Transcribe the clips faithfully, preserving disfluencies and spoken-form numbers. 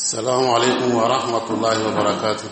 السلام عليكم ورحمة الله وبركاته.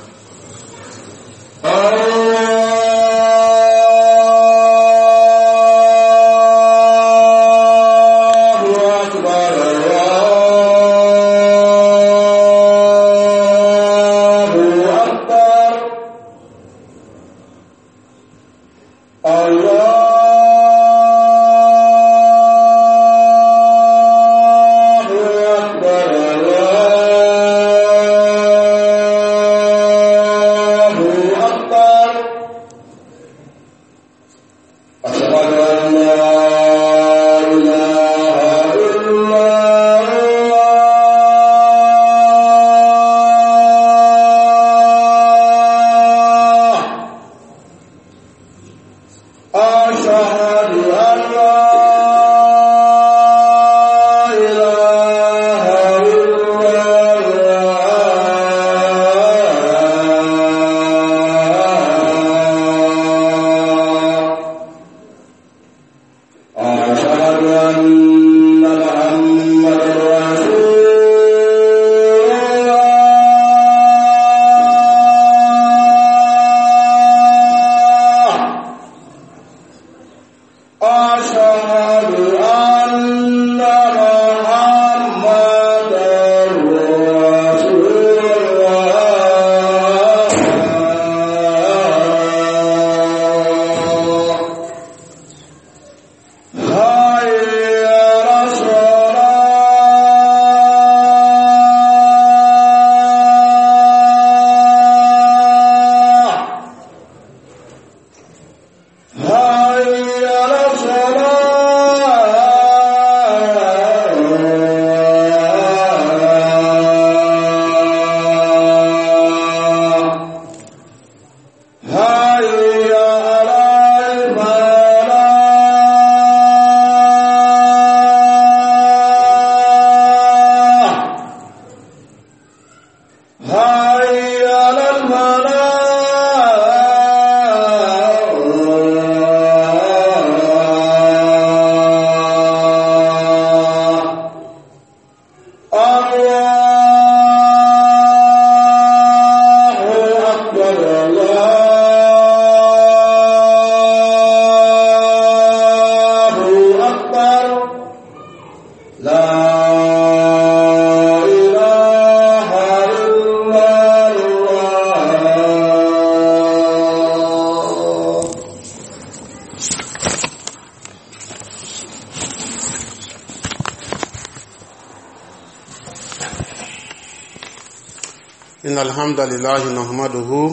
إن الحمد لله نحمده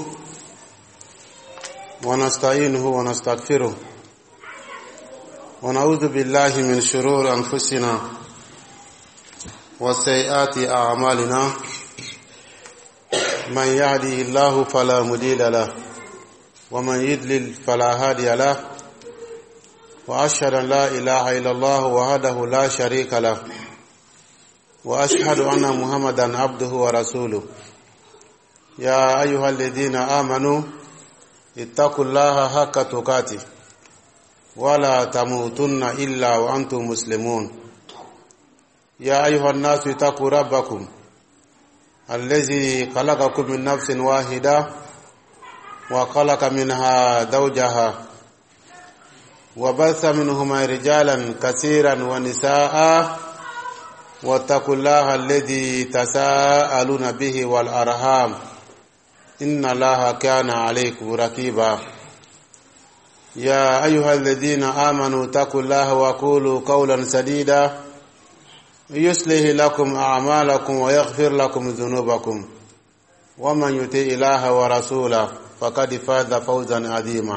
ونستعينه ونستغفره ونعوذ بالله من شرور أنفسنا وسيئات أعمالنا من يهده الله فلا مضل له ومن يضلل فلا هادي له وأشهد أن لا إله إلا الله وحده لا شريك له وأشهد أن محمدا عبده ورسوله يا أيها الذين آمنوا اتقوا الله حق تقاته ولا تموتن إلا وأنتم مسلمون يا أيها الناس اتقوا ربكم الذي خلقكم من نفس واحدة وخلق منها زوجها وبث منهما رجالا كثيرا ونساء واتقوا الله الذي تساءلون به والأرحام إن الله كان عليكم رقيبا يا أيها الذين آمنوا اتقوا الله وقولوا قولا سديدا يصلح لكم أعمالكم ويغفر لكم ذنوبكم ومن يطع الله ورسوله فقد فاز فوزا عظيما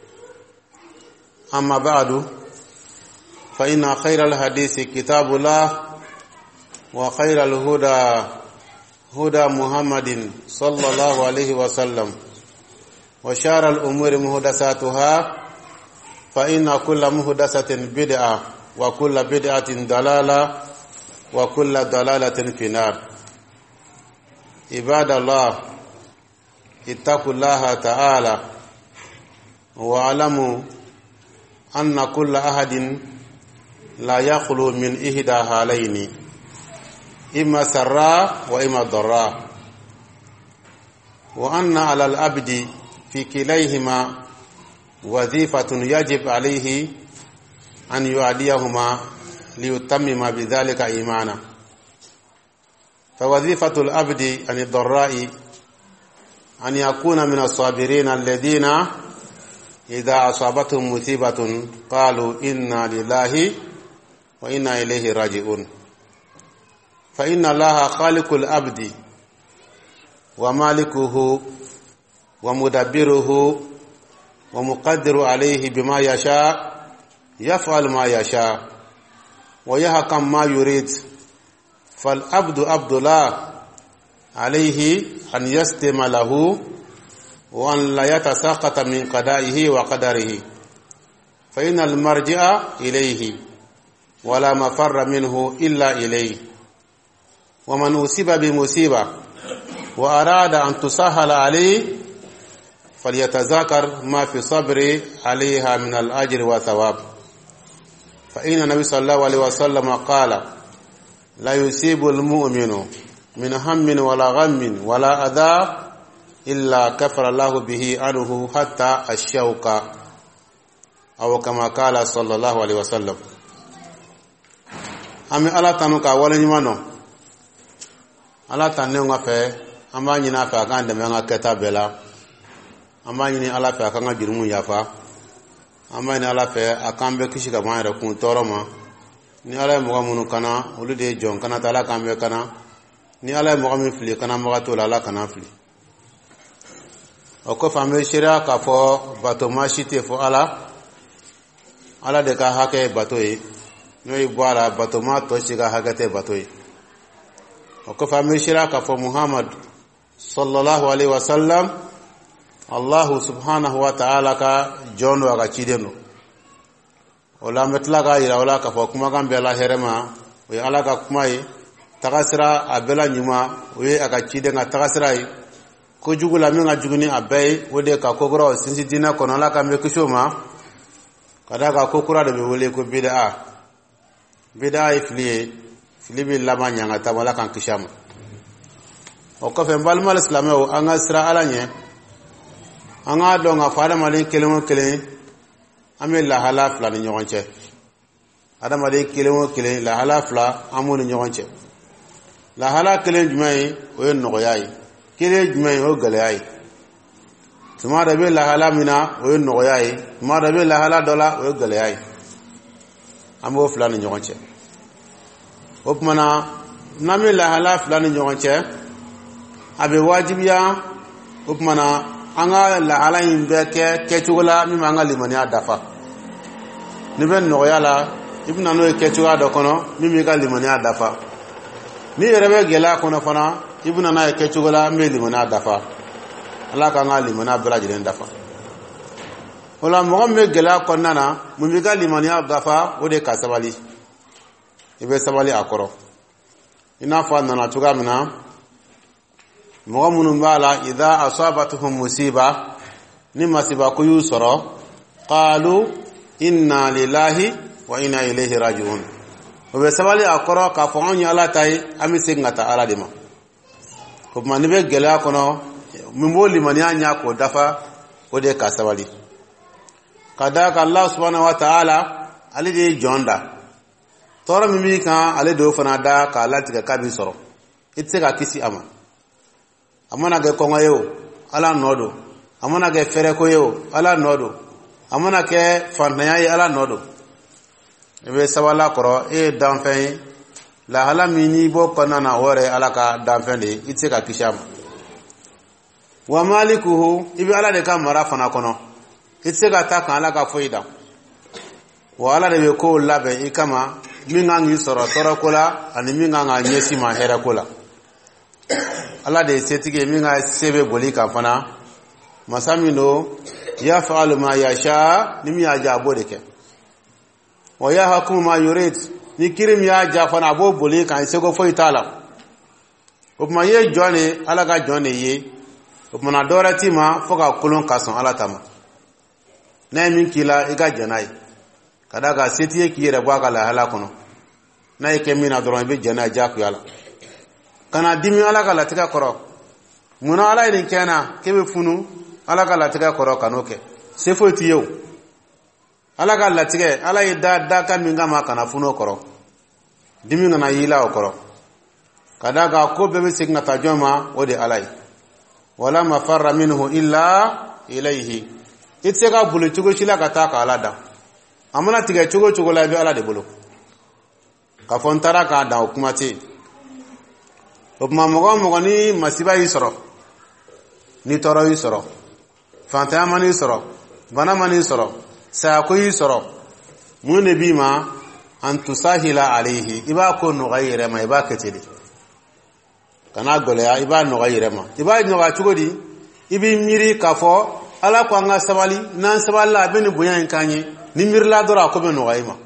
أما بعد فإن خير الحديث كتاب الله وخير الهدى هدى محمد صلى الله عليه وسلم وشار الأمور محدثاتها فإن كل محدثة بدعة وكل بدعة ضلالة وكل ضلالة في النار عباد الله اتقوا الله تعالى واعلموا أن كل أحد لا يخلو من إحدى حالين إما سراء وإما ضراء، وأن على العبد في كليهما وظيفة يجب عليه أن يؤديهما ليتمم بذلك إيمانا. فوظيفة العبد عن الضراء أن يكون من الصابرين الذين إذا أصابتهم مصيبة قالوا إنا لله وإنا إليه راجعون. فإن الله خالق العبد ومالكه ومدبره ومقدر عليه بما يشاء، يفعل ما يشاء ويحكم ما يريد. فالعبد عبد الله عليه أن يستم له وأن لا يتساقط من قضائه وقدره، فإن المرجع إليه ولا مفر منه إلا إليه. ومن أصيب بمصيبة وأراد أن تسهل عليه فليتذكر ما في صبر عليها من الأجر والثواب. فإن النبي صلى الله عليه وسلم قال: لا يصيب المؤمن من هم ولا غم ولا أذى إلا كفر الله به عنه حتى الشوك، أو كما قال صلى الله عليه وسلم. أمي الله تنوك أولا نمانو الله تنوك فيه أما نينا فأكان دميانا كتابلا، أما نينا الله فأكان جرمو يافا، أما نينا الله فأكان بكشك ما يركون تورما. ni ala mo gamunu kana olu de jon kana tala kambe kana ni ala mo gamin fili kana mo gato la kana fili o ko fambe shira ka fo bato mashite fo ala ala de ka hake bato yi no yi bwala bato ma to shiga hakate bato yi o ko fambe shira ka fo Muhammad sallallahu alaihi wasallam Allah subhanahu wa ta'ala ka jondo aga chideno wala metla ga ira wala ka fo kuma kan bela herema we ala ka kuma yi tagasira abela nyuma we aka chide nga tagasira yi ko jugula mi nga juguni abai wode ka kokoro sinsi dina kono la ka me kushoma kada ka kokura de be wole ko bid'a bid'a ifli filibi lama nyanga ta wala kan kishama o ko fe mbal mal islam o anga sira ala nye anga do nga fara malin kelemo kelen ame la hala fla ni ñogonce adama de kelemo kelen la hala fla amoni ñogonce la hala kelen jumay o en no yayi kele jumay o gale yayi tuma da be la hala mina o en no yayi tuma da be la hala dola o gale yayi amo fla ni ñogonce o mana nami la hala fla ni ñogonce abe wajibiya o mana anga la hala imbe ke kechugula mi manga limani adafa ni ben no yala ibna no kechuga do kono mi mi ga limani adafa ni rebe gela kono fana ibna na kechugula mi limani adafa ala ka nga limani abra jiren dafa wala mo me gela kono na mi mi ga limani adafa o de kasabali ibe sabali akoro ina fa na tuga mina mo munun bala idha asabatuhum musiba ni masiba ku yusra qalu inna lillahi wa inna ilayhi raji'un o be sabali akoro ka fo on yala tay ami singata ala dima ko man be gela kono mi mboli man anya ko dafa o de ka sabali kadaka Allah subhanahu wa ta'ala ali de jonda toro mi mi kan ale do fana da ka lati ka kabi soro itse ka kisi ama amana ge kongo yo ala nodo amana ge fere ko yo ala nodo amana ke fannaya yi ala nodo ebe sabala koro e danfen la hala mini bo konana hore ala ka danfen de itse ka kisham wa malikuhu ibe ala de ka mara fana kono itse ka ta kan ala ka foida wa ala de be ko labe ikama minga ngi soro soro kola ani minga nga nyesi ma hera kola ala de setige minga sebe boli ka fana masamino ya fa'alu ma yasha nimi ya jabo de ke wa ya hakumu ma yurid ni kirim ya ja fana bo boli kan se go foi tala o ma ye jone ala ga jone ye o mana dorati ma foka kulun kason ala tama na min kila iga janai kada ga setiye kiyere bwa kala hala kono na yake mina doron be janai ja ku yala kana dimi ala ka latigɛ kɔrɔ muna ala nin kɛna kebe funu ala ka latigɛ kɔrɔ kanoke se foyi ti yew ala ka latigɛ ala ye da da ka min kama kana funu kɔrɔ dimi kana yila o kɔrɔ kada ga ko bebe signa ta joma o de ala yi wala mafarra minhu illa ilayhi itse ka bulu cogo shila ka ta ka ala da amana tigɛ cogo cogo la bi ala de bolo ka fontara ka da kuma te o kuma mɔgɔ mɔgɔ ni masiba yi sɔrɔ ni tɔɔrɔ yi sɔrɔ fantanya mani sɔrɔ bana mani sɔrɔ sayako yi sɔrɔ mun de bi ma an tusahila alayhi iba ko nɔgɔya yɛrɛ ma iba kɛ ten kana gɔlɛya iba nɔgɔya yɛrɛ ma iba nɔgɔya cogo di ibi miiri k'a fɔ ala ko an ka sabali n'an sabalila a bɛ nin bonya in k'an ye ni miirila dɔrɔn a ko bɛ nɔgɔya i ma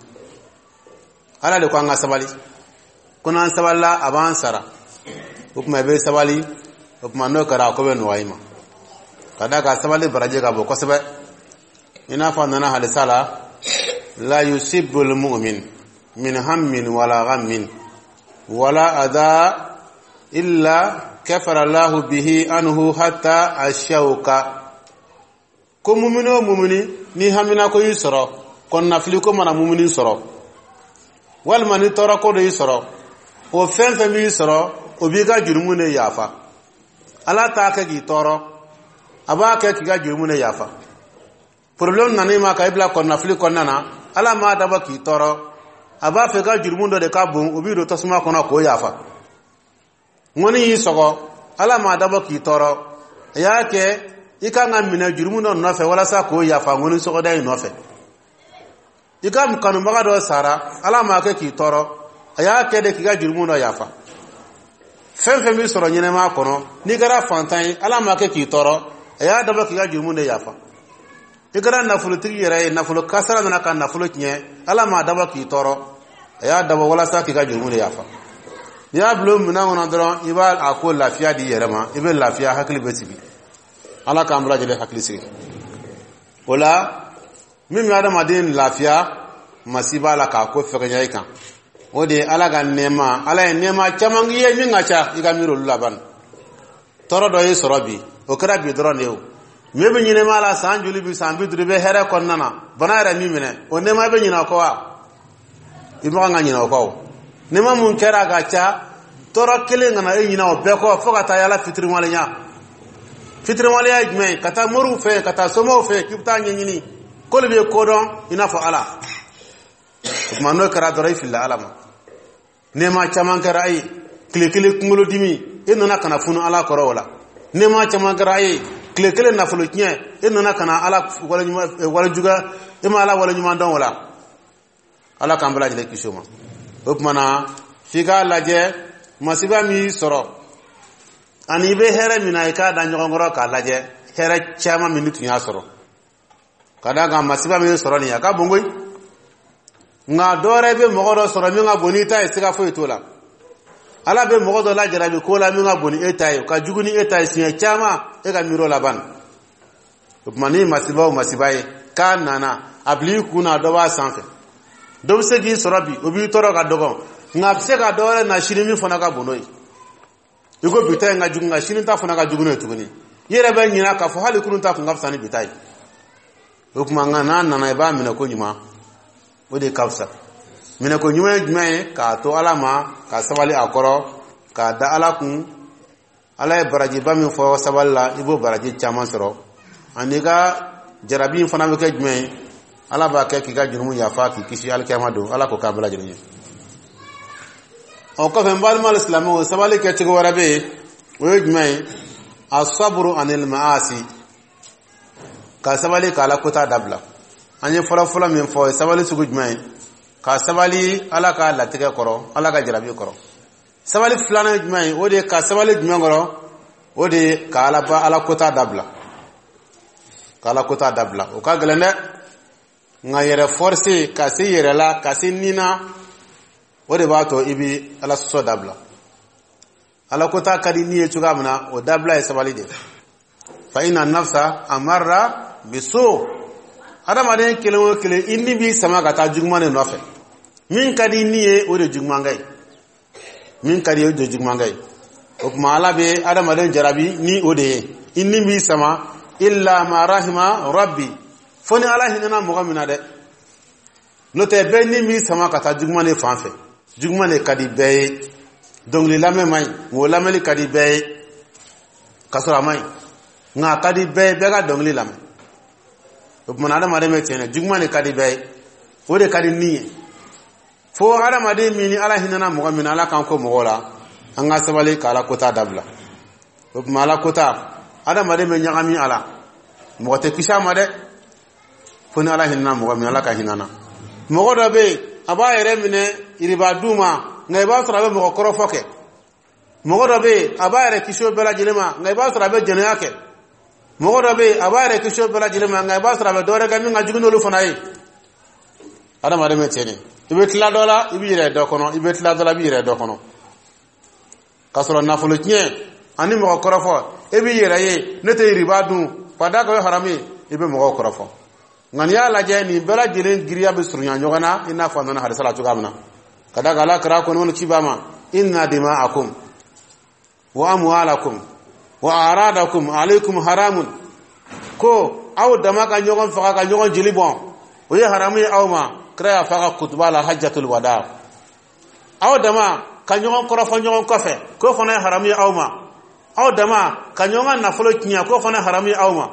ala de ko an ka sabali ko n'an sabalila a b'an sara o tuma i bɛ sabali o tuma n'o kɛra a ko bɛ nɔgɔya i ma ka da ka sabali baraji ka bɔ kosɛbɛ i n'a fɔ a nana halisa la la yusibbul mu'min min hammin wala ghammin wala adha illa kafara Allahu bihi anhu hatta ashauka ko mumini o mumini ni hamina ko yi sɔrɔ ko nafili ko mana mumini sɔrɔ walima ni tɔɔrɔ ko do yi sɔrɔ o fɛn fɛn b'i sɔrɔ o b'i ka jurumu ne yafa ala t'a kɛ k'i tɔɔrɔ a b'a kɛ k'i ka jurumu ne yafa problème nana ma ka i bila kɔnɔnafili kɔnɔna na ala m'a dabɔ k'i tɔɔrɔ a b'a fɛ ka jurumu dɔ de ka bon o b'i don tasuma kɔnɔ k'o yafa ŋɔni y'i sɔgɔ ala m'a dabɔ k'i tɔɔrɔ a y'a kɛ i ka ka minɛ jurumu dɔ nɔfɛ walasa k'o yafa ŋɔni sɔgɔda in nɔfɛ i ka kanubaga dɔ sara ala m'a kɛ k'i tɔɔrɔ a y'a kɛ de k'i ka jurumu dɔ yafa fɛn fɛn b'i sɔrɔ ɲɛnɛma kɔnɔ n'i kɛra fantan ye ala m'a kɛ k'i tɔɔrɔ a y'a dabɔ k'i ka jurumu de yafa i kɛra nafolotigi yɛrɛ ye nafolo kasara nana ka nafolo tiɲɛ ala m'a dabɔ k'i tɔɔrɔ a y'a dabɔ walasa k'i ka jurumu de yafa n'i y'a bila o minɛn kɔnɔ dɔrɔn i b'a a ko lafiya di yɛrɛ ma i bɛ lafiya hakili bɛ sigi ala k'an bɛɛ lajɛlen hakili sigi o la min bɛ adamaden lafiya masi b'a la k'a ko fɛgɛnya i kan o de ye ala ka nɛɛma ala ye nɛɛma caman k'i ye min ka ca i ka miiri olu laban tɔɔrɔ dɔ y'i sɔrɔ bi o kɛra bi dɔrɔn de ye o min bɛ ɲinɛma la san joli bi san bi duuru i bɛ hɛrɛ kɔnɔna na bana yɛrɛ min minɛ o nɛɛma i bɛ ɲinɛ o kɔ wa i ma kan ka ɲinɛ o kɔ o nɛɛma mun kɛra a ka ca tɔɔrɔ kelen kana e ɲinɛ o bɛɛ kɔ fo ka taa yala fitiriwaleya fitiriwaleya ye jumɛn ye ka taa moriw fɛ ka taa somɔgɔw fɛ k'i bɛ taa ɲɛɲini k'olu bɛ kodɔn i n'a fɔ ala o tuma n'o kɛra dɔrɔn i filila ala ma nɛɛma caman kɛra a ye tile kelen kunkolodimi e nana kana funu ala kɔrɔ o la nɛɛma caman kɛra a ye tile kelen nafolo tiɲɛ e nana kana ala walejuga e ma ala waleɲuman dɔn o la ala k'an bɛɛ lajɛlen kisi o ma o tuma na f'i k'a lajɛ masiba min y'i sɔrɔ ani i bɛ hɛrɛ min na i k'a da ɲɔgɔn kɔrɔ k'a lajɛ hɛrɛ caman min tun y'a sɔrɔ ka d'a kan masiba min y'i sɔrɔ nin ye a ka bon koyi nka dɔwɛrɛ bɛ mɔgɔ dɔ sɔrɔ min ka bon ni e ta ye siga foyi t'o la ala bɛ mɔgɔ dɔ lajarabi ko la min ka bon ni e ta ye ka jugu ni e ta ye siɲɛ caman e ka miiri o laban o tuma ni masiba o masiba ye k'a nana a bila i kun na dɔ b'a sanfɛ dɔ bɛ se k'i sɔrɔ bi o b'i tɔɔrɔ ka dɔgɔ nka a bɛ se ka dɔwɛrɛ na sini min fana ka bon n'o ye i ko bi ta in ka jugu nka sini ta fana ka jugu n'o ye tuguni i yɛrɛ bɛ ɲinɛ k'a fɔ hali kunun ta kun ka fisa ni bi ta ye o tuma nka n'a nana i b'a minɛ ko ɲuman o de ka fisa minɛ ko ɲuman ye jumɛn ye k'a to ala ma ka sabali a kɔrɔ k'a da ala kun ala ye barajiba min fɔ sabali la i b'o baraji caman sɔrɔ ani ka jarabi in fana bɛ kɛ jumɛn ye ala b'a kɛ k'i ka jurumu yafa k'i kisi alikiyama don ala ko k'a bɛɛ lajɛlen ye o kɔfɛ n balima alisilamɛw sabali kɛ cogo wɛrɛ bɛ yen o ye jumɛn ye asaburu anil maasi ka sabali k'a la kota dabila an ye fɔlɔfɔlɔ min fɔ sabali sugu jumɛn ye ka sabali ala ka latigɛ kɔrɔ ala ka jarabi kɔrɔ sabali filanan ye jumɛn ye o de ye ka sabali jumɛn kɔrɔ o de ye ka ala ba ala kota dabila ka ala kota dabila o ka gɛlɛn dɛ nka yɛrɛ force ka se yɛrɛ la ka se nina o de b'a to i bɛ ala sɔsɔ dabila ala kota ka di ni ye cogoya min na o dabila ye sabali de fa ina nafsa amarra biso adamaden kelen o kelen i ni b'i sama ka taa juguman de nɔfɛ min ka di ni ye o de juguman ka ye min ka di o de juguman ka ye o kuma ala be adamaden jarabi ni o de ye inni mi sama illa ma rahima rabbi foni ala hinana mɔgɔ min na dɛ n'o tɛ bɛɛ ni mi sama ka taa juguman de fan fɛ juguman de ka di bɛɛ ye dɔnkili lamɛn man ɲi ngo lamɛnli ka di bɛɛ ye ka sɔrɔ a man ɲi nka a ka di bɛɛ ye bɛɛ ka dɔnkili lamɛn o tuma adamaden bɛ tiɲɛ dɛ juguman de ka di bɛɛ ye o de ka di ni ye fo adamaden min ni ala hinana mɔgɔ min na ala kan ko mɔgɔw la an ka sabali ka ala kota dabila o tuma ala kota adamaden bɛ ɲagami ala mɔgɔ tɛ kisi a ma dɛ fo ni ala hinana mɔgɔ min ala ka hinana mɔgɔ dɔ bɛ yen a b'a yɛrɛ minɛ iriba du ma nka i b'a sɔrɔ a bɛ mɔgɔ kɔrɔfɔ kɛ mɔgɔ dɔ bɛ yen a b'a yɛrɛ kisi o bɛɛ lajɛlen ma nka i b'a sɔrɔ a bɛ jɛnɛya kɛ mɔgɔ dɔ bɛ yen a b'a yɛrɛ kisi o bɛɛ lajɛlen ma nka i b'a sɔrɔ a bɛ dɔwɛrɛ kɛ min ka jugu n'olu fana ye adamaden bɛ tiɲɛ de i bɛ tila dɔ la i b'i yɛrɛ dɔ kɔnɔ i bɛ tila dɔ la i b'i yɛrɛ dɔ kɔnɔ ka sɔrɔ nafolo tiɲɛ ani mɔgɔ kɔrɔfɔ e b'i yɛrɛ ye ne tɛ riba dun ka da kan o ye haramu ye i bɛ mɔgɔw kɔrɔfɔ nka n'i y'a lajɛ nin bɛɛ lajɛlen giriya bɛ surunya ɲɔgɔn na i n'a fɔ a nana hadisa la cogoya min na ka da kan ala kira ko ni ci b'a ma inna dima'akum wa amwalakum wa aradakum alaykum haramun ko aw dama ka ɲɔgɔn faga ka ɲɔgɔn jeli bɔn o ye haramu ye aw ma kira y'a fɔ a ka kutuba la hajjatul wada aw dama ka ɲɔgɔn kɔrɔfɔ ɲɔgɔn kɔfɛ k'o fana ye haramu ye aw ma aw dama ka ɲɔgɔn nafolo tiɲɛ k'o fana ye haramu ye aw ma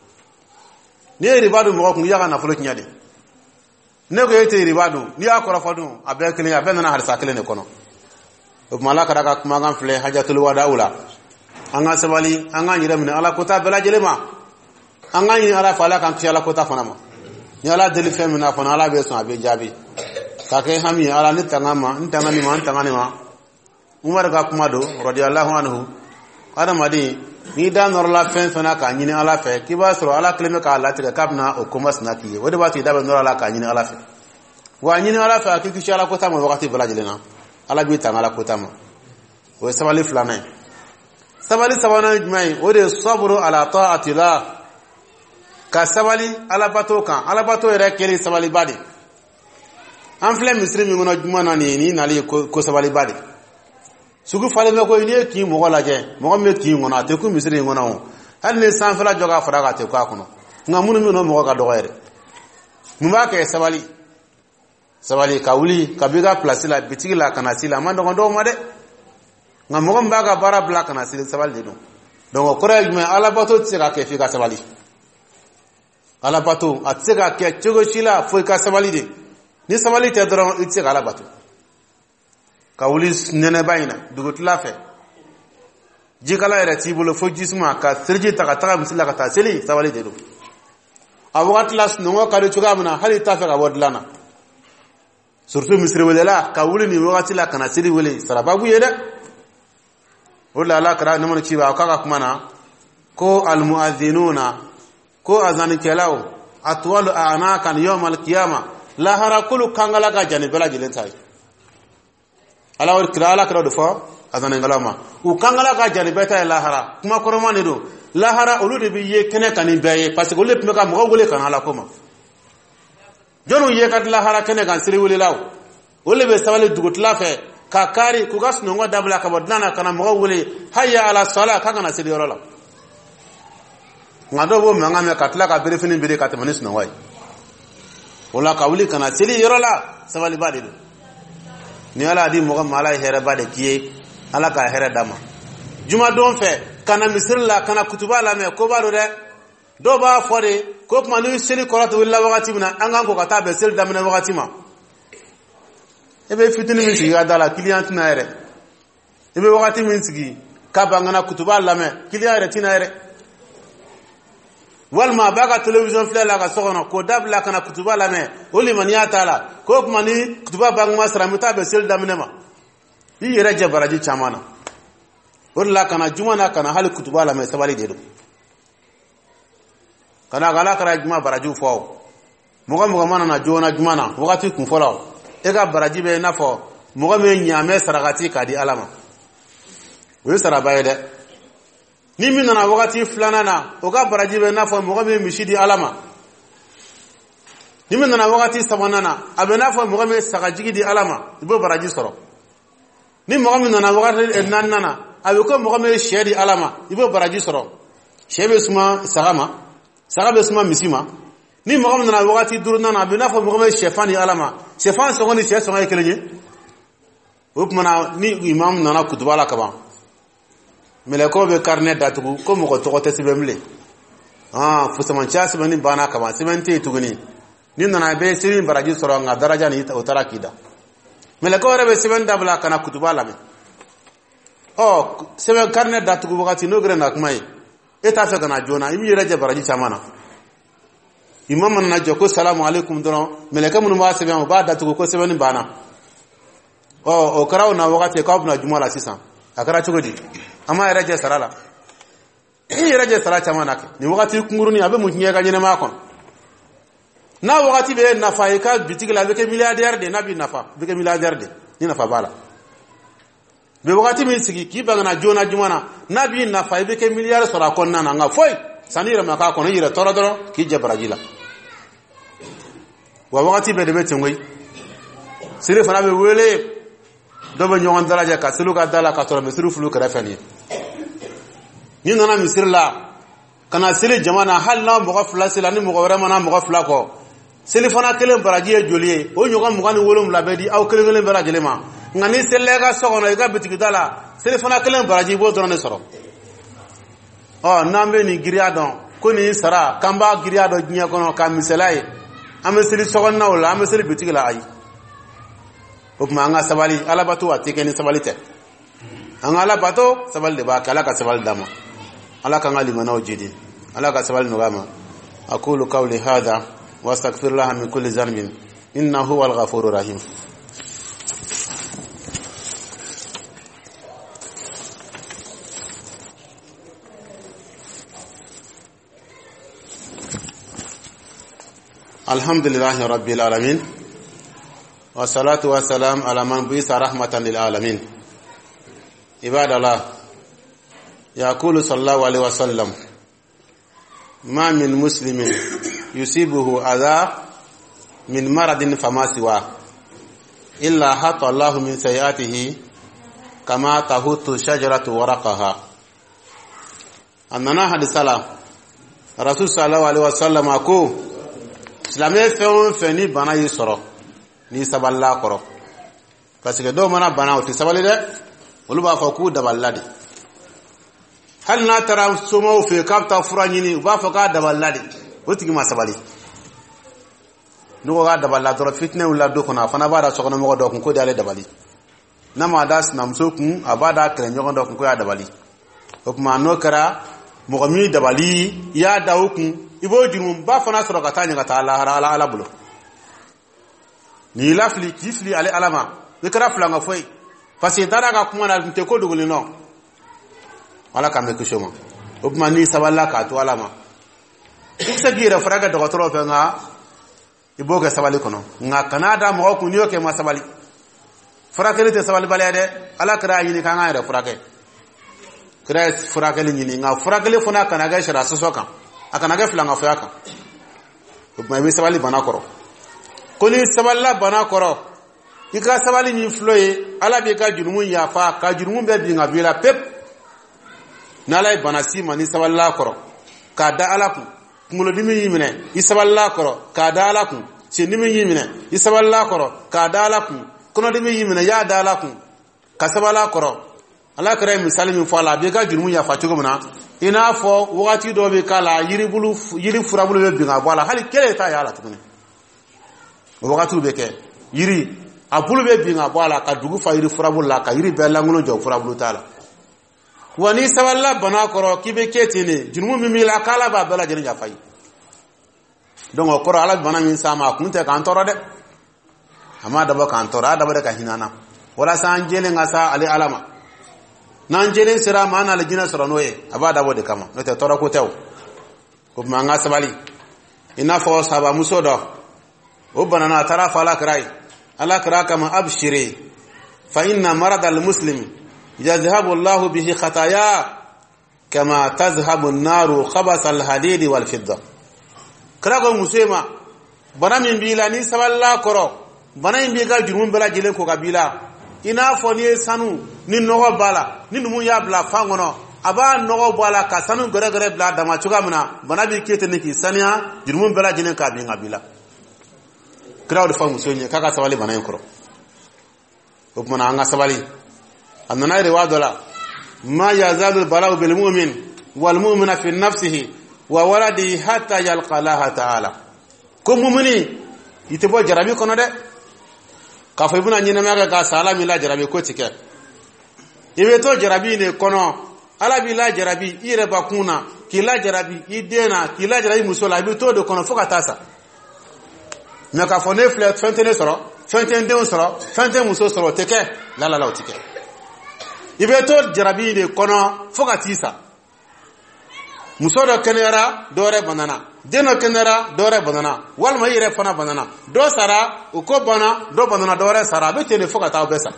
ni ye riba dun mɔgɔ kun i y'a ka nafolo tiɲɛ de ne ko e tɛ riba dun n'i y'a kɔrɔfɔ dun a bɛɛ kelen a bɛɛ nana harisa kelen de kɔnɔ o tuma ala kɛra ka kumakan filɛ hajjatul wada la an ka sabali an ka yɛrɛ minɛ ala kota bɛɛ lajɛlen ma an ka ɲini ala fɛ ala k'an kisi ala kota fana ma ni ala deli fɛn min na fana ala bɛ sɔn a bɛ jaabi ka kɛ hami ala ne tanga ma n tanga ni ma n tanga ni ma umar ka kuma don radiyallahu anhu adamaden n'i da nɔrɔla fɛn fɛn na k'a ɲini ala fɛ k'i b'a sɔrɔ ala kelen bɛ k'a latigɛ k'a bɛna o ko masina k'i ye o de b'a to i da bɛ nɔrɔ la k'a ɲini ala fɛ wa ɲini ala fɛ a k'i kisi ala kota ma wagati bɛɛ lajɛlen na ala b'i tanga ala kota ma o ye sabali filanan ye sabali sabanan ye jumɛn ye o de ye saburu ala ta'atillah ka sabali alabato kan alabato yɛrɛ kɛlen sabaliba de an filɛ misiri min kɔnɔ juma na nin ye ni nali ye ko sabaliba de sugu falen bɛ ko n'i ye kin mɔgɔ lajɛ mɔgɔ min bɛ kin kɔnɔ a tɛ kun misiri in kɔnɔ o hali ni sanfɛla jɔ k'a fara k'a tɛ kun a kɔnɔ nka minnu bɛ yen mɔgɔ ka dɔgɔ yɛrɛ mun b'a kɛ sabali sabali ka wuli ka b'i ka pilasi la bitigi la ka na si la a ma nɔgɔn dɔw ma dɛ nka mɔgɔ min b'a ka baara bila ka na si sabali de don donc o kɔrɔ ye jumɛn alabato tɛ se ka kɛ f'i ka sabali alabato a tɛ se ka kɛ cogo si la fo i ka sabali de ni sabali tɛ dɔrɔn i tɛ se ka alabato ka wuli nɛnɛba in na dugutila fɛ jikala yɛrɛ t'i bolo fo jisuma ka siriji ta ka taga misiri la ka taa seli sabali de don a wagati la sunɔgɔ ka di cogoya min na hali i t'a fɛ ka bɔ dilan na surtout misiri welela ka wuli nin wagati la ka na seli wele sarababu ye dɛ o de la ala kɛra nemɔni ci ba k'a ka kuma na ko almu'adhinuna ko azanikɛlaw atwalu a'nakan yawm al-qiyama lahara kulu kangala ka jani bɛɛ lajɛlen ta ye ala o kira ala kira de fɔ azanikɛlaw ma u kangala ka jani bɛɛ ta ye lahara kuma kɔrɔma de don lahara olu de bɛ ye kɛnɛ kan nin bɛɛ ye parce que olu de tun bɛ ka mɔgɔw wele kana ala ko ma jɔnniw ye ka di lahara kɛnɛ kan seli welelaw olu de bɛ sabali dugutila fɛ ka kari k'u ka sunɔgɔ dabila ka bɔ dilan na ka na mɔgɔw wele hayya ala sala k'a kana seli yɔrɔ la nka dɔw b'o mankan mɛn ka tila ka berefini bere ka tɛmɛ ni sunɔgɔ ye o la ka wuli ka na seli yɔrɔ la sabaliba de don ni ala di mɔgɔ ma ala ye hɛrɛba de k'i ye ala ka hɛrɛ d'a ma jumadon fɛ ka na misiri la ka na kutuba lamɛn ko b'a don dɛ dɔw b'a fɔ de ko tuma ni seli kɔrɔtɛ wulila wagati min na an kan ko ka taa bɛn seli daminɛ wagati ma e bɛ fitinin min sigi ka da la kiliyan tɛna yɛrɛ e bɛ wagati min sigi ka ban ka na kutuba lamɛn kiliyan yɛrɛ tɛna yɛrɛ walima a b'a ka télévision filɛ la ka so kɔnɔ k'o dabila ka na kutuba lamɛn o limaniya t'a la k'o tuma ni kutuba banguma sara n bɛ taa bɛn seli daminɛ ma i yɛrɛ jɛ baraji caman na o de la ka na juma na ka na hali kutuba lamɛn sabali de don ka na ala kɛra juma barajiw fɔ o mɔgɔ mɔgɔ mana na joona juma na wagati kun fɔlɔ e ka baraji bɛ i n'a fɔ mɔgɔ min ɲaamɛ sarakati k'a di ala ma o ye saraba ye dɛ ni min nana wagati filanan na o ka baraji bɛ i n'a fɔ mɔgɔ min misi di ala ma ni min nana wagati sabanan na a bɛ i n'a fɔ mɔgɔ min sagajigi di ala ma i b'o baraji sɔrɔ ni mɔgɔ min nana wagati naaninan na a bɛ ko mɔgɔ min ye sɛ di Ala ma i b'o baraji sɔrɔ sɛ bɛ suma saga ma saga bɛ suma misi ma ni mɔgɔ min nana wagati duuru nana a bɛ n'a fɔ mɔgɔ min ye sɛfan di Ala ma sɛfan sɔngɔ ni sɛ sɔngɔ ye kelen ye o tuma ni imam nana kutuba la kaban mɛlɛkɛw bɛ carnet datugu ko mɔgɔ tɔgɔ tɛ sɛbɛn bilen ah fusamanciya sɛbɛnni banna kaban sɛbɛn tɛ yen tuguni ni nana bɛ sɛbɛn baraji sɔrɔ nka daraja ni o taara k'i da mɛlɛkɛw yɛrɛ bɛ sɛbɛn dabila kana kutuba lamɛn ɔ sɛbɛn carnet datugu wagati n'o gɛrɛ na kuma ye e t'a fɛ ka na joona i b'i yɛrɛ jɛ baraji caman na imam nana jɔ ko salamu alaikum dɔrɔn mɛlɛkɛ minnu b'a sɛbɛn o b'a datugu ko sɛbɛnni banna ɔ o kɛra o na wagati k'aw bɛna juma la sisan a kɛra cogo di an m'a yɛrɛ jɛ sara la i yɛrɛ jɛ sara caman na kɛ nin wagati kunkurunin a bɛ mun tiɲɛ ka ɲɛnɛmaya kɔnɔ n'a wagati bɛ nafa i ka bitigi la a bɛ kɛ milliardaire de n'a b'i nafa a bɛ kɛ milliardaire de ni nafa b'a la mɛ wagati min sigi k'i bangana joona juma na n'a b'i nafa i bɛ kɛ miliyari sɔrɔ a kɔnɔna na nka foyi sanni yɛrɛ ma k'a kɔnɔ i yɛrɛ tɔɔrɔ dɔrɔn k'i jɛ baraji la wa wagati bɛɛ de bɛ ten koyi seli fana bɛ wele dɔ bɛ ɲɔgɔn dalajɛ ka seliw ka da la ka sɔrɔ misiri fulu kɛrɛfɛ nin ye ni nana misiri la ka na seli jama na hali n'a mɔgɔ fila seli ni mɔgɔ wɛrɛ mana mɔgɔ fila kɔ seli fana kelen baraji ye joli ye o ɲɔgɔn mugan ni wolonwula bɛ di aw kelen kelen bɛɛ lajɛlen ma nka ni selila i ka so kɔnɔ i ka bitigida la seli fana kelen baraji i b'o dɔrɔn de sɔrɔ ɔ n'an bɛ nin giriya dɔn ko nin sara k'an b'a giriya dɔn diɲɛ kɔnɔ ka misaliya ye an bɛ seli sokɔnɔnaw la an bɛ seli bitigi la ayi o tuma an ka sabali alabato a tɛ kɛ ni sabali tɛ an ka alabato sabali de b'a kɛ ala ka sabali d'an ma ala k'an ka limanaw jidi ala ka sabali nɔgɔya ma aqulu qawli hadha wa astaghfirullaha min kulli dhanbin innahu huwal ghafurur rahim alhamdulillahi rabbil alamin والصلاة والسلام على من بعث رحمة للعالمين عباد الله يقول صلى الله عليه وسلم ما من مسلم يصيبه أذى من مرض فما سواه إلا حط الله من سيئاته كما تحط الشجرة ورقها أننا حدث الله رسول صلى الله عليه وسلم أقول سلامي فهم فني بنا يسره ni saballa kɔrɔ parce que dɔw mana bana o tɛ sabali dɛ olu b'a fɔ k'u daballa de hali n'a taara somaw fɛ k'a bɛ taa fura ɲini u b'a fɔ k'a daballa de o tigi ma sabali n'u ko k'a daballa dɔrɔn fitinɛ wulila do kɔnɔ a fana b'a da sokɔnɔmɔgɔ dɔ kun ko de y'ale dabali n'a ma da sinamuso kun a b'a da kɛlɛɲɔgɔn dɔ kun ko y'a dabali o tuma n'o kɛra mɔgɔ min dabali i y'a da o kun i b'o jurumunba fana sɔrɔ ka taa ɲɛ ka taa lahara ala ala bolo ni lafili k'i fili ale ala ma i kɛra filanga foyi parce que dara ka kuma na tɛ ko dogolen nɔ ala k'an bɛ kisi o ma o tuma n'i sabalila k'a to ala ma i bɛ se k'i yɛrɛ furakɛ dɔgɔtɔrɔw fɛ nka i b'o kɛ sabali kɔnɔ nka kana da mɔgɔ kun n'i y'o kɛ ma sabali furakɛli tɛ sabalibaliya dɛ ala kɛra a ɲini k'an k'an yɛrɛ furakɛ kɛra ye furakɛli ɲini nka furakɛli fana kana kɛ sariya sɔsɔ kan a kana kɛ filangafoya kan o tuma i bɛ sabali bana kɔrɔ ko ni sabalila bana kɔrɔ i ka sabali min filɛ ye ala b'i ka jurumu yafa ka jurumu bɛɛ bin ka bɔ i la pep ni ala ye bana si ma ni sabalila kɔrɔ k'a da ala kun kunkolodimi y'i minɛ i sabalila kɔrɔ k'a da ala kun sendimi y'i minɛ i sabalila kɔrɔ k'a da ala kun kɔnɔdimi y'i minɛ i y'a da ala kun ka sabalila kɔrɔ ala kɛra ye misali min fɔ a la a b'i ka jurumu yafa cogo min na i n'a fɔ wagati dɔ bɛ k'a la yiribulu yiri furabulu bɛ bin ka bɔ a la hali kelen t'a y'a la tuguni o wagatiw bɛ kɛ yiri a bulu bɛ bin ka bɔ a la ka dugu fa yiri furabulu la ka yiri bɛɛ lankolon jɔ furabulu t'a la wa ni sabalila bana kɔrɔ k'i bɛ kɛ ten de jurumu min b'i la k'ala b'a bɛɛ lajɛlen yafa ye donc o kɔrɔ ala bana min s'a ma a kun tɛ k'an tɔɔrɔ dɛ a ma dabɔ k'an tɔɔrɔ a dabɔ de ka hinɛ an na walasa an jɛlen ka sa ale ala ma n'an jɛlen sera a ma an n'ale jinɛ sɔrɔ n'o ye a b'a dabɔ de kama n'o tɛ tɔɔrɔ ko tɛ o o tuma an ka sabali i n'a fɔ sabamuso dɔ o banana a taara fɔ ala kira ye ala kira kama abshiri fa inna marada almuslim yazhabu allahu bihi khataya kama tazhabu an-naru khabasa al-hadid wal fidda kira ko muso ma bana min b'i la ni sabalila kɔrɔ bana in b'i ka jurumu bɛɛ lajɛlen ko ka b'i la ina fo ni sanu ni nogo bala ni numu ya bla fangono aba nogo bala ka sanu gere gere bla dama chuga mina bana bi kete ni ki sania jurumun bela jinin ka bi ngabila crowd fa musonya kaka sabali bana yinkro ukmana anga sabali annana riwa dola ma yazalu albala'u bil mu'min wal mu'mina fi nafsihi wa waladi hatta yalqa Allah ta'ala ko mu'mini itebo jarabi kono de ka fa ibuna nyina mega ka salami la jarabi ko tike ibe to jarabi ne kono ala bi la jarabi ire bakuna kila jarabi idena kila jarabi musola bi to de kono foka tasa me ka fo ne flet fentene soro fenten de soro fenten muso soro tike la la la tike ibe to jarabi ne kono foka tisa muso do kenera dore banana deno kenera dore banana walma ire fana banana do sara uko bana do banana dore sara be tene foka taw besa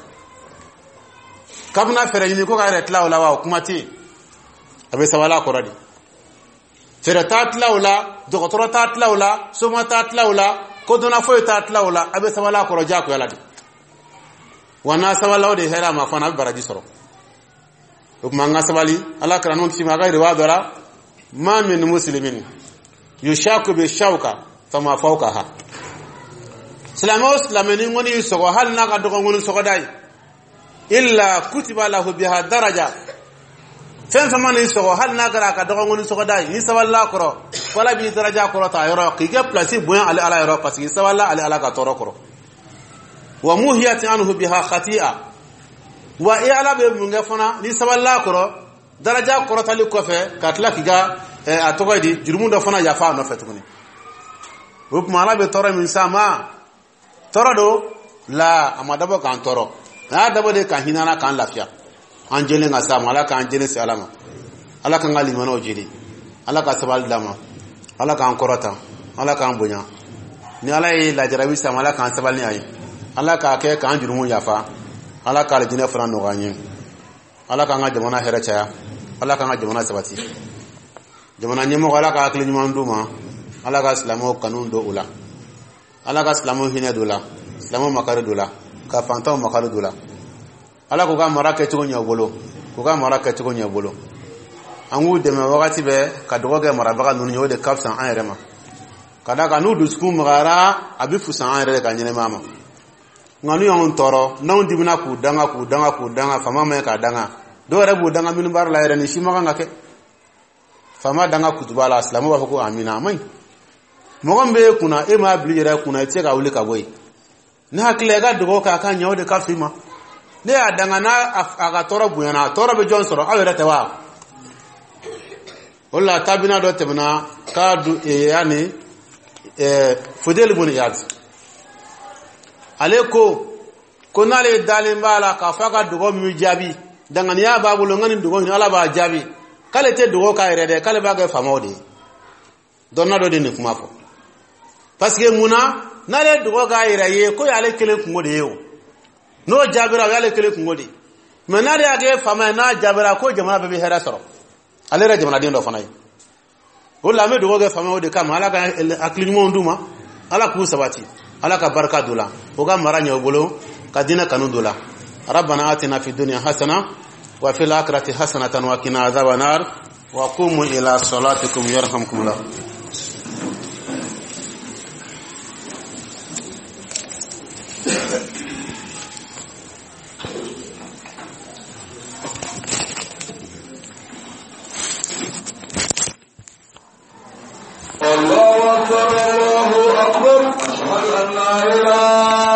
kabna fere ni ko ga re tlawla wa kumati abe sawala ko radi fere ta tlawla do ko ta tlawla suma ta tlawla ko dona fo ta tlawla abe sawala ko roja ko yaladi wana sawala de hera ma fana baraji soro ukma nga sabali ala kranon fi ma ga riwa dora ma min muslimin yushaku bi shauka fama fawqaha salamo islameni ngoni sogo hal na ka dogo ngoni sogo dai illa kutiba lahu biha daraja fen fama ni sogo hal na ka dogo ngoni sogo dai ni sawalla koro wala bi daraja koro ta yoro kige place buyan ala ala yoro parce que sawalla ala ala ka toro koro wa muhiyat anhu biha khati'a wa i'la be munga fana ni sawalla koro daraja koro tali kofe katla kiga a togodi jurumu do fana yafa no fetuguni up mala be toro min sama toro do la amadabo kan toro na dabo de kan hinana kan lafiya anjele nga sama ala kan anjele se alama ala kan ngali mano jiri ala ka sabal dama ala kan korota ala kan bunya ni ala yi la jarabi sama ala kan sabal ni ayi ala ka ke kan jurumu yafa ala ka le jine fana no ganyin ala kan ga jamana hera chaya ala kan ga jamana sabati jamana nyemo ala ka akli nyuma nduma ala ka islamo kanun do ula ala ka islamo hine dola islamo makare dola ka fantaw makare dola ala ko ga marake to nya bolo ko ga marake to nya bolo angu de me wakati be ka dogo ga marabaka nunu nyo de kapsan an rema kada ka nu dusku magara abi fusan an re ka nyene mama nganu yon toro naw dibina ku danga ku danga ku danga fama me ka danga do rebu danga min bar la yere ni shima ngake fama danga kutubala islamu ba ko amina mai mogombe kuna e ma blijere kuna ite ka wuli ka boy na hakle ga dogo ka ka nyawo de kafima ne adanga na aga toro buyana toro be jonsoro awere tewa wala tabina do tebna ka du e yani e fudel bun yad aleko konale dalimbala ka faka dogo mi jabi danga niya babulo ngani dogo ni ala ba jabi kale te dogo ka irede kale ba ga famodi donna do de ni kuma fo parce que muna nale dogo ga iraye ko yale kele kungo de yo no jabira yale kele kungo de menare age fama na jabira ko jamana be hera soro ale ra jamana de ndo fanay wala me dogo ga fama de kam ala ga akli mo nduma ala ku sabati ala ka barka dula o ga maranya bolo ka dina kanu dula rabbana atina fid dunya hasana wa fil akhirati hasanatan wa qina adhaban nar wa qumu ila salatikum yarhamkumullah. الله أكبر الله أكبر أشهد أن لا إله